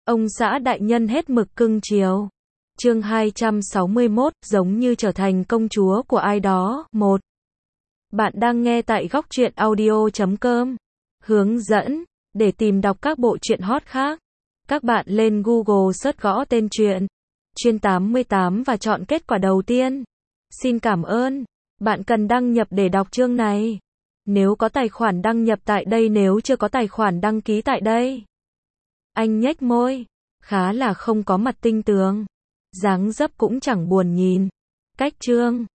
Ông xã đại nhân hết mực cưng chiều. Chương 261, giống như trở thành công chúa của ai đó. 1. Bạn đang nghe tại góc truyện audio.com. Hướng dẫn, để tìm đọc các bộ truyện hot khác, các bạn lên Google search gõ tên truyện Chuyên 88 và chọn kết quả đầu tiên. Xin cảm ơn. Bạn cần đăng nhập để đọc chương này. Nếu có tài khoản đăng nhập tại đây, nếu chưa có tài khoản đăng ký tại đây. Anh nhếch môi, khá là không có mặt tinh tường, dáng dấp cũng chẳng buồn nhìn. Cách chương